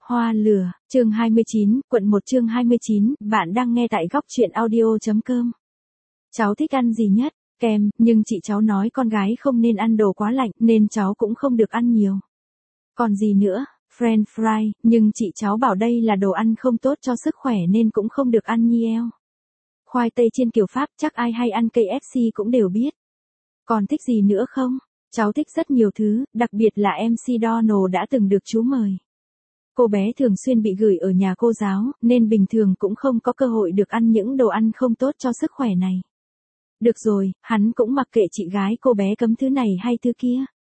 Hoa lửa, chương 29, quận 1 chương 29, bạn đang nghe tại góc truyện audio.com. Cháu thích ăn gì nhất? Kem, nhưng chị cháu nói con gái không nên ăn đồ quá lạnh nên cháu cũng không được ăn nhiều. Còn gì nữa? French fry, nhưng chị cháu bảo đây là đồ ăn không tốt cho sức khỏe nên cũng không được ăn nhiều. Khoai tây chiên kiểu Pháp chắc ai hay ăn KFC cũng đều biết. Còn thích gì nữa không? Cháu thích rất nhiều thứ, đặc biệt là MC Donald đã từng được chú mời. Cô bé thường xuyên bị gửi ở nhà cô giáo, nên bình thường cũng không có cơ hội được ăn những đồ ăn không tốt cho sức khỏe này. Được rồi, hắn cũng mặc kệ chị gái cô bé cấm thứ này hay thứ kia.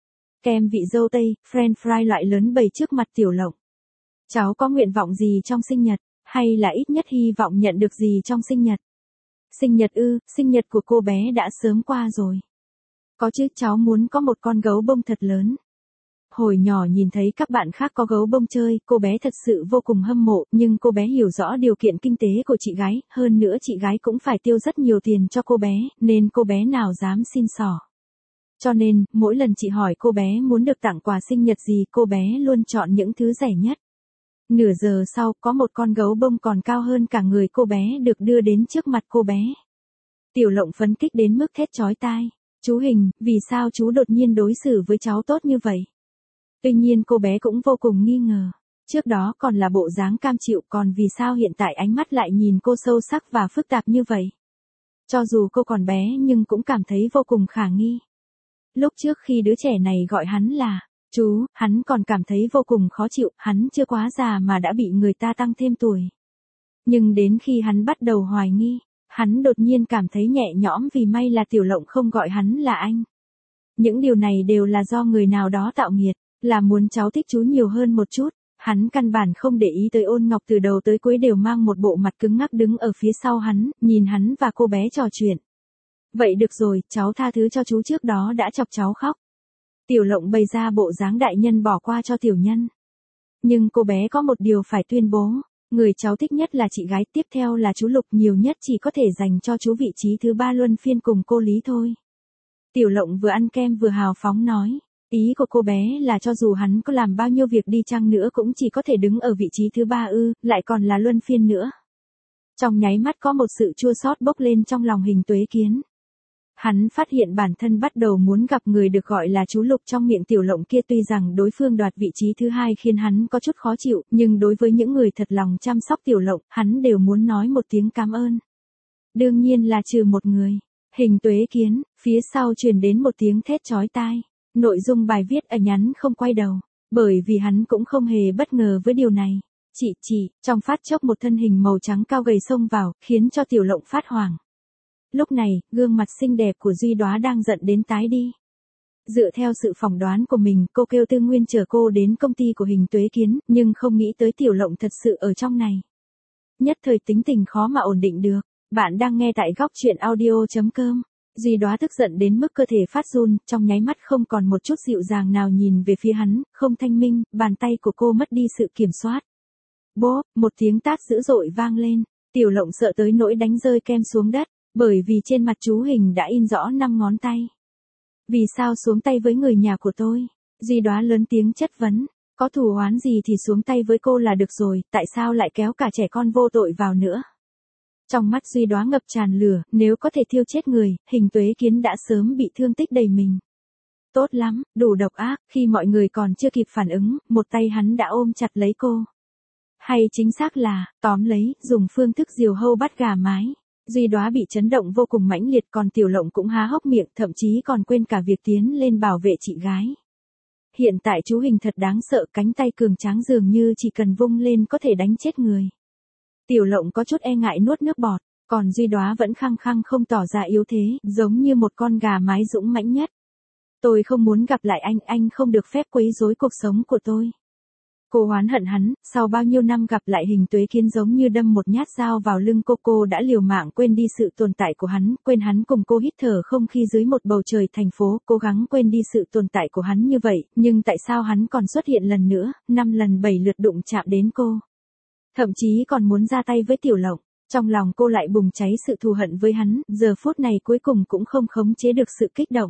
Kem vị dâu tây, French fry loại lớn bày trước mặt Tiểu Lộng. Cháu có nguyện vọng gì trong sinh nhật, hay là ít nhất hy vọng nhận được gì trong sinh nhật? Sinh nhật ư, sinh nhật của cô bé đã sớm qua rồi. Có chứ, cháu muốn có một con gấu bông thật lớn. Hồi nhỏ nhìn thấy các bạn khác có gấu bông chơi, cô bé thật sự vô cùng hâm mộ, nhưng cô bé hiểu rõ điều kiện kinh tế của chị gái, hơn nữa chị gái cũng phải tiêu rất nhiều tiền cho cô bé, nên cô bé nào dám xin xỏ. Cho nên, mỗi lần chị hỏi cô bé muốn được tặng quà sinh nhật gì, cô bé luôn chọn những thứ rẻ nhất. Nửa giờ sau, có một con gấu bông còn cao hơn cả người cô bé được đưa đến trước mặt cô bé. Tiểu Lộng phấn khích đến mức thét chói tai. Chú Hình, vì sao chú đột nhiên đối xử với cháu tốt như vậy? Tuy nhiên cô bé cũng vô cùng nghi ngờ. Trước đó còn là bộ dáng cam chịu, còn vì sao hiện tại ánh mắt lại nhìn cô sâu sắc và phức tạp như vậy? Cho dù cô còn bé nhưng cũng cảm thấy vô cùng khả nghi. Lúc trước khi đứa trẻ này gọi hắn là chú, hắn còn cảm thấy vô cùng khó chịu, hắn chưa quá già mà đã bị người ta tăng thêm tuổi. Nhưng đến khi hắn bắt đầu hoài nghi, hắn đột nhiên cảm thấy nhẹ nhõm vì may là Tiểu Lộng không gọi hắn là anh. Những điều này đều là do người nào đó tạo nghiệt, là muốn cháu thích chú nhiều hơn một chút. Hắn căn bản không để ý tới Ôn Ngọc, từ đầu tới cuối đều mang một bộ mặt cứng ngắc đứng ở phía sau hắn, nhìn hắn và cô bé trò chuyện. Vậy được rồi, cháu tha thứ cho chú, trước đó đã chọc cháu khóc. Tiểu Lộng bày ra bộ dáng đại nhân bỏ qua cho tiểu nhân. Nhưng cô bé có một điều phải tuyên bố. Người cháu thích nhất là chị gái, tiếp theo là chú Lục, nhiều nhất chỉ có thể dành cho chú vị trí thứ 3 luân phiên cùng cô Lý thôi. Tiểu Lộng vừa ăn kem vừa hào phóng nói. Ý của cô bé là cho dù hắn có làm bao nhiêu việc đi chăng nữa cũng chỉ có thể đứng ở vị trí thứ 3 ư, lại còn là luân phiên nữa. Trong nháy mắt có một sự chua xót bốc lên trong lòng Hình Tuế Kiến. Hắn phát hiện bản thân bắt đầu muốn gặp người được gọi là chú Lục trong miệng Tiểu Lộng kia, tuy rằng đối phương đoạt vị trí thứ 2 khiến hắn có chút khó chịu, nhưng đối với những người thật lòng chăm sóc Tiểu Lộng, hắn đều muốn nói một tiếng cảm ơn. Đương nhiên là trừ một người. Hình Tuế Kiến, phía sau truyền đến một tiếng thét chói tai. Nội dung bài viết ở nhắn không quay đầu, bởi vì hắn cũng không hề bất ngờ với điều này. Chị, trong phát chốc một thân hình màu trắng cao gầy xông vào, khiến cho Tiểu Lộng phát hoảng. Lúc này, gương mặt xinh đẹp của Duy Đóa đang giận đến tái đi. Dựa theo sự phỏng đoán của mình, cô kêu Tư Nguyên chở cô đến công ty của Hình Tuế Kiến, nhưng không nghĩ tới Tiểu Lộng thật sự ở trong này. Nhất thời tính tình khó mà ổn định được. Bạn đang nghe tại góc truyện audio.com. Duy Đóa tức giận đến mức cơ thể phát run, trong nháy mắt không còn một chút dịu dàng nào nhìn về phía hắn, không thanh minh, bàn tay của cô mất đi sự kiểm soát. Bốp, một tiếng tát dữ dội vang lên, Tiểu Lộng sợ tới nỗi đánh rơi kem xuống đất, bởi vì trên mặt chú Hình đã in rõ 5 ngón tay. Vì sao xuống tay với người nhà của tôi? Duy Đóa lớn tiếng chất vấn, có thù oán gì thì xuống tay với cô là được rồi, tại sao lại kéo cả trẻ con vô tội vào nữa? Trong mắt Duy Đóa ngập tràn lửa, nếu có thể thiêu chết người, Hình Tuế Kiến đã sớm bị thương tích đầy mình. Tốt lắm, đủ độc ác, khi mọi người còn chưa kịp phản ứng, một tay hắn đã ôm chặt lấy cô. Hay chính xác là, tóm lấy, dùng phương thức diều hâu bắt gà mái. Duy Đóa bị chấn động vô cùng mãnh liệt, còn Tiểu Lộng cũng há hốc miệng, thậm chí còn quên cả việc tiến lên bảo vệ chị gái. Hiện tại chú Hình thật đáng sợ, cánh tay cường tráng dường như chỉ cần vung lên có thể đánh chết người. Tiểu Lộng có chút e ngại nuốt nước bọt, còn Duy Đóa vẫn khăng khăng không tỏ ra yếu thế, giống như một con gà mái dũng mãnh nhất. Tôi không muốn gặp lại anh không được phép quấy rối cuộc sống của tôi. Cô oán hận hắn, sau bao nhiêu năm gặp lại Hình Tuế Kiến giống như đâm một nhát dao vào lưng cô đã liều mạng quên đi sự tồn tại của hắn, quên hắn cùng cô hít thở không khí dưới một bầu trời thành phố, cố gắng quên đi sự tồn tại của hắn như vậy, nhưng tại sao hắn còn xuất hiện lần nữa, 5 lần 7 lượt đụng chạm đến cô. Thậm chí còn muốn ra tay với Tiểu Lộng, trong lòng cô lại bùng cháy sự thù hận với hắn, giờ phút này cuối cùng cũng không khống chế được sự kích động.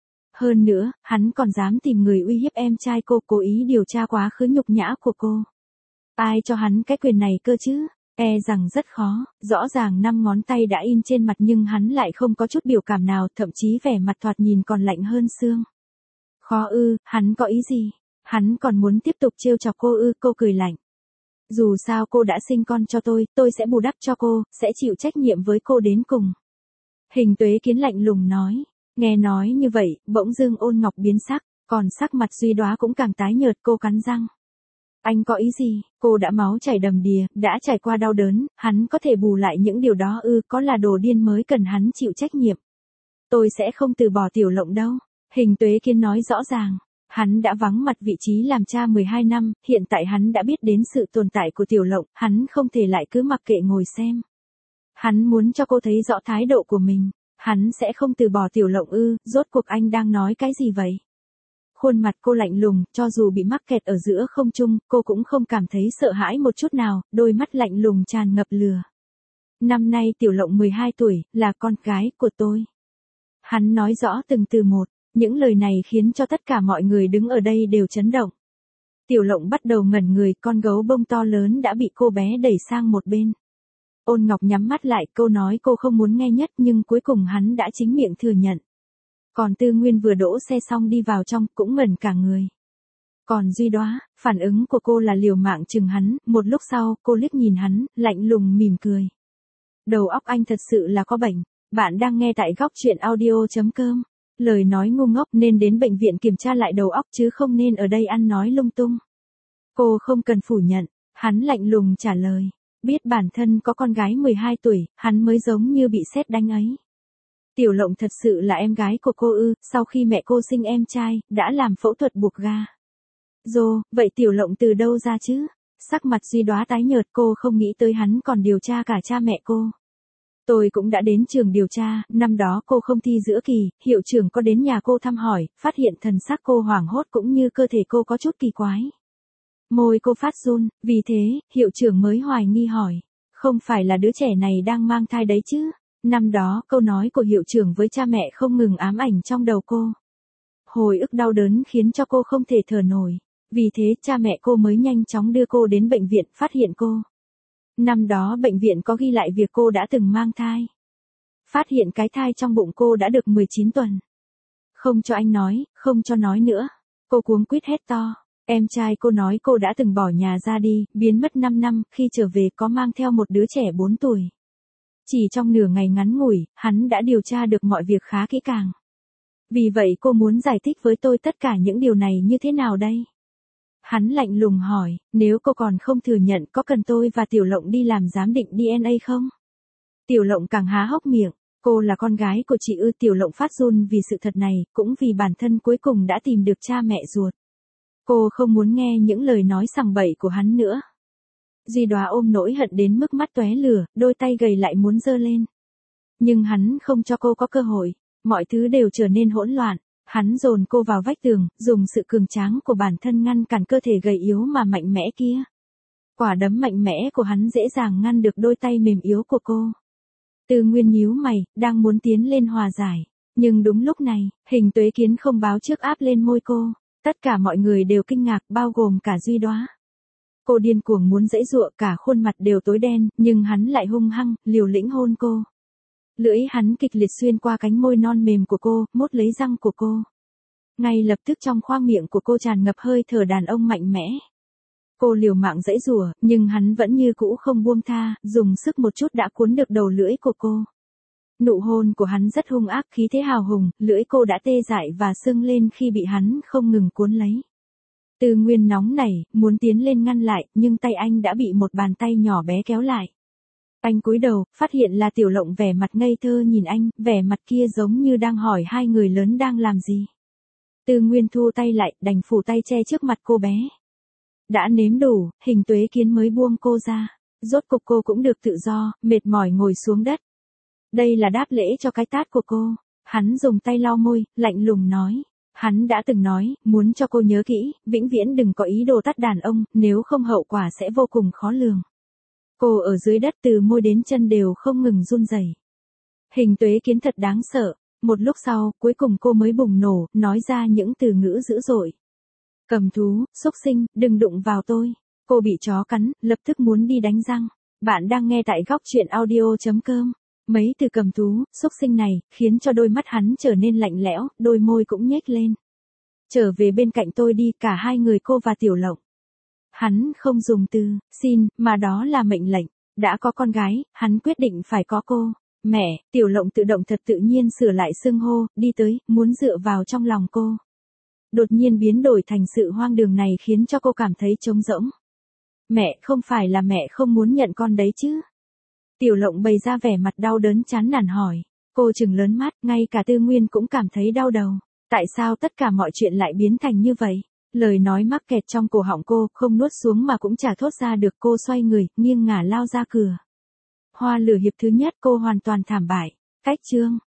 Hơn nữa, hắn còn dám tìm người uy hiếp em trai cô, cố ý điều tra quá khứ nhục nhã của cô. Ai cho hắn cái quyền này cơ chứ? E rằng rất khó, rõ ràng 5 ngón tay đã in trên mặt nhưng hắn lại không có chút biểu cảm nào, thậm chí vẻ mặt thoạt nhìn còn lạnh hơn xương. Khó ư, hắn có ý gì? Hắn còn muốn tiếp tục trêu chọc cô ư? Cô cười lạnh. Dù sao cô đã sinh con cho tôi sẽ bù đắp cho cô, sẽ chịu trách nhiệm với cô đến cùng. Hình Tuế Kiến lạnh lùng nói. Nghe nói như vậy, bỗng dưng Ôn Ngọc biến sắc, còn sắc mặt Duy Đóa cũng càng tái nhợt. Cô cắn răng. Anh có ý gì? Cô đã máu chảy đầm đìa, đã trải qua đau đớn, hắn có thể bù lại những điều đó ư? Có là đồ điên mới cần hắn chịu trách nhiệm. Tôi sẽ không từ bỏ Tiểu Lộng đâu. Hình Tuế Kiến nói rõ ràng. Hắn đã vắng mặt vị trí làm cha 12 năm, hiện tại hắn đã biết đến sự tồn tại của Tiểu Lộng, hắn không thể lại cứ mặc kệ ngồi xem. Hắn muốn cho cô thấy rõ thái độ của mình. Hắn sẽ không từ bỏ Tiểu Lộng ư? Rốt cuộc anh đang nói cái gì vậy? Khuôn mặt cô lạnh lùng, cho dù bị mắc kẹt ở giữa không trung, cô cũng không cảm thấy sợ hãi một chút nào, đôi mắt lạnh lùng tràn ngập lửa. Năm nay Tiểu Lộng 12 tuổi, là con gái của tôi. Hắn nói rõ từng từ một, những lời này khiến cho tất cả mọi người đứng ở đây đều chấn động. Tiểu Lộng bắt đầu ngẩn người, con gấu bông to lớn đã bị cô bé đẩy sang một bên. Ôn Ngọc nhắm mắt lại, câu nói cô không muốn nghe nhất nhưng cuối cùng hắn đã chính miệng thừa nhận. Còn Tư Nguyên vừa đỗ xe xong đi vào trong, cũng ngẩn cả người. Còn Duy Đóa, phản ứng của cô là liều mạng chừng hắn, một lúc sau, cô liếc nhìn hắn, lạnh lùng mỉm cười. Đầu óc anh thật sự là có bệnh. Bạn đang nghe tại góc truyện audio.com. Lời nói ngu ngốc nên đến bệnh viện kiểm tra lại đầu óc chứ không nên ở đây ăn nói lung tung. Cô không cần phủ nhận, hắn lạnh lùng trả lời. Biết bản thân có con gái 12 tuổi, hắn mới giống như bị sét đánh ấy. Tiểu Lộng thật sự là em gái của cô ư? Sau khi mẹ cô sinh em trai, đã làm phẫu thuật buộc ga. Vậy Tiểu Lộng từ đâu ra chứ? Sắc mặt Duy Đóa tái nhợt, cô không nghĩ tới hắn còn điều tra cả cha mẹ cô. Tôi cũng đã đến trường điều tra, năm đó cô không thi giữa kỳ, hiệu trưởng có đến nhà cô thăm hỏi, phát hiện thần sắc cô hoảng hốt cũng như cơ thể cô có chút kỳ quái. Môi cô phát run, vì thế, hiệu trưởng mới hoài nghi hỏi, không phải là đứa trẻ này đang mang thai đấy chứ? Năm đó, câu nói của hiệu trưởng với cha mẹ không ngừng ám ảnh trong đầu cô. Hồi ức đau đớn khiến cho cô không thể thở nổi, vì thế cha mẹ cô mới nhanh chóng đưa cô đến bệnh viện phát hiện cô. Năm đó bệnh viện có ghi lại việc cô đã từng mang thai. Phát hiện cái thai trong bụng cô đã được 19 tuần. Không cho anh nói, không cho nói nữa. Cô cuống quýt hét to. Em trai cô nói cô đã từng bỏ nhà ra đi, biến mất 5 năm, khi trở về có mang theo một đứa trẻ 4 tuổi. Chỉ trong nửa ngày ngắn ngủi, hắn đã điều tra được mọi việc khá kỹ càng. Vì vậy cô muốn giải thích với tôi tất cả những điều này như thế nào đây? Hắn lạnh lùng hỏi, nếu cô còn không thừa nhận có cần tôi và Tiểu Lộng đi làm giám định DNA không? Tiểu Lộng càng há hốc miệng, cô là con gái của chị ư? Tiểu Lộng phát run vì sự thật này, cũng vì bản thân cuối cùng đã tìm được cha mẹ ruột. Cô không muốn nghe những lời nói sằng bậy của hắn nữa. Duy Đóa ôm nỗi hận đến mức mắt tóe lửa, đôi tay gầy lại muốn giơ lên. Nhưng hắn không cho cô có cơ hội, mọi thứ đều trở nên hỗn loạn. Hắn dồn cô vào vách tường, dùng sự cường tráng của bản thân ngăn cản cơ thể gầy yếu mà mạnh mẽ kia. Quả đấm mạnh mẽ của hắn dễ dàng ngăn được đôi tay mềm yếu của cô. Tư Nguyên nhíu mày, đang muốn tiến lên hòa giải. Nhưng đúng lúc này, Hình Tuế Kiến không báo trước áp lên môi cô. Tất cả mọi người đều kinh ngạc, bao gồm cả Duy Đóa. Cô điên cuồng muốn giãy giụa, cả khuôn mặt đều tối đen, nhưng hắn lại hung hăng, liều lĩnh hôn cô. Lưỡi hắn kịch liệt xuyên qua cánh môi non mềm của cô, mốt lấy răng của cô. Ngay lập tức trong khoang miệng của cô tràn ngập hơi thở đàn ông mạnh mẽ. Cô liều mạng giãy giụa, nhưng hắn vẫn như cũ không buông tha, dùng sức một chút đã cuốn được đầu lưỡi của cô. Nụ hôn của hắn rất hung ác, khí thế hào hùng, lưỡi cô đã tê dại và sưng lên khi bị hắn không ngừng cuốn lấy. Tư Nguyên nóng nảy, muốn tiến lên ngăn lại, nhưng tay anh đã bị một bàn tay nhỏ bé kéo lại. Anh cúi đầu, phát hiện là Tiểu Lộng vẻ mặt ngây thơ nhìn anh, vẻ mặt kia giống như đang hỏi hai người lớn đang làm gì. Tư Nguyên thu tay lại, đành phủ tay che trước mặt cô bé. Đã nếm đủ, Hình Tuế Kiến mới buông cô ra. Rốt cục cô cũng được tự do, mệt mỏi ngồi xuống đất. Đây là đáp lễ cho cái tát của cô. Hắn dùng tay lau môi, lạnh lùng nói. Hắn đã từng nói, muốn cho cô nhớ kỹ, vĩnh viễn đừng có ý đồ tát đàn ông, nếu không hậu quả sẽ vô cùng khó lường. Cô ở dưới đất từ môi đến chân đều không ngừng run rẩy. Hình Tuế Kiến thật đáng sợ. Một lúc sau, cuối cùng cô mới bùng nổ, nói ra những từ ngữ dữ dội. Cầm thú, xúc sinh, đừng đụng vào tôi. Cô bị chó cắn, lập tức muốn đi đánh răng. Bạn đang nghe tại góc chuyện audio.com. Mấy từ cầm thú, xúc sinh này, khiến cho đôi mắt hắn trở nên lạnh lẽo, đôi môi cũng nhếch lên. Trở về bên cạnh tôi đi, cả hai người cô và Tiểu Lộng. Hắn không dùng từ, xin, mà đó là mệnh lệnh. Đã có con gái, hắn quyết định phải có cô. Mẹ, Tiểu Lộng tự động thật tự nhiên sửa lại xưng hô, đi tới, muốn dựa vào trong lòng cô. Đột nhiên biến đổi thành sự hoang đường này khiến cho cô cảm thấy trống rỗng. Mẹ, không phải là mẹ không muốn nhận con đấy chứ? Tiểu Lộng bày ra vẻ mặt đau đớn chán nản hỏi. Cô trừng lớn mắt, ngay cả Tư Nguyên cũng cảm thấy đau đầu. Tại sao tất cả mọi chuyện lại biến thành như vậy? Lời nói mắc kẹt trong cổ họng cô, không nuốt xuống mà cũng chả thốt ra được. Cô xoay người, nghiêng ngả lao ra cửa. Hoa lửa hiệp thứ nhất cô hoàn toàn thảm bại. Cách chương.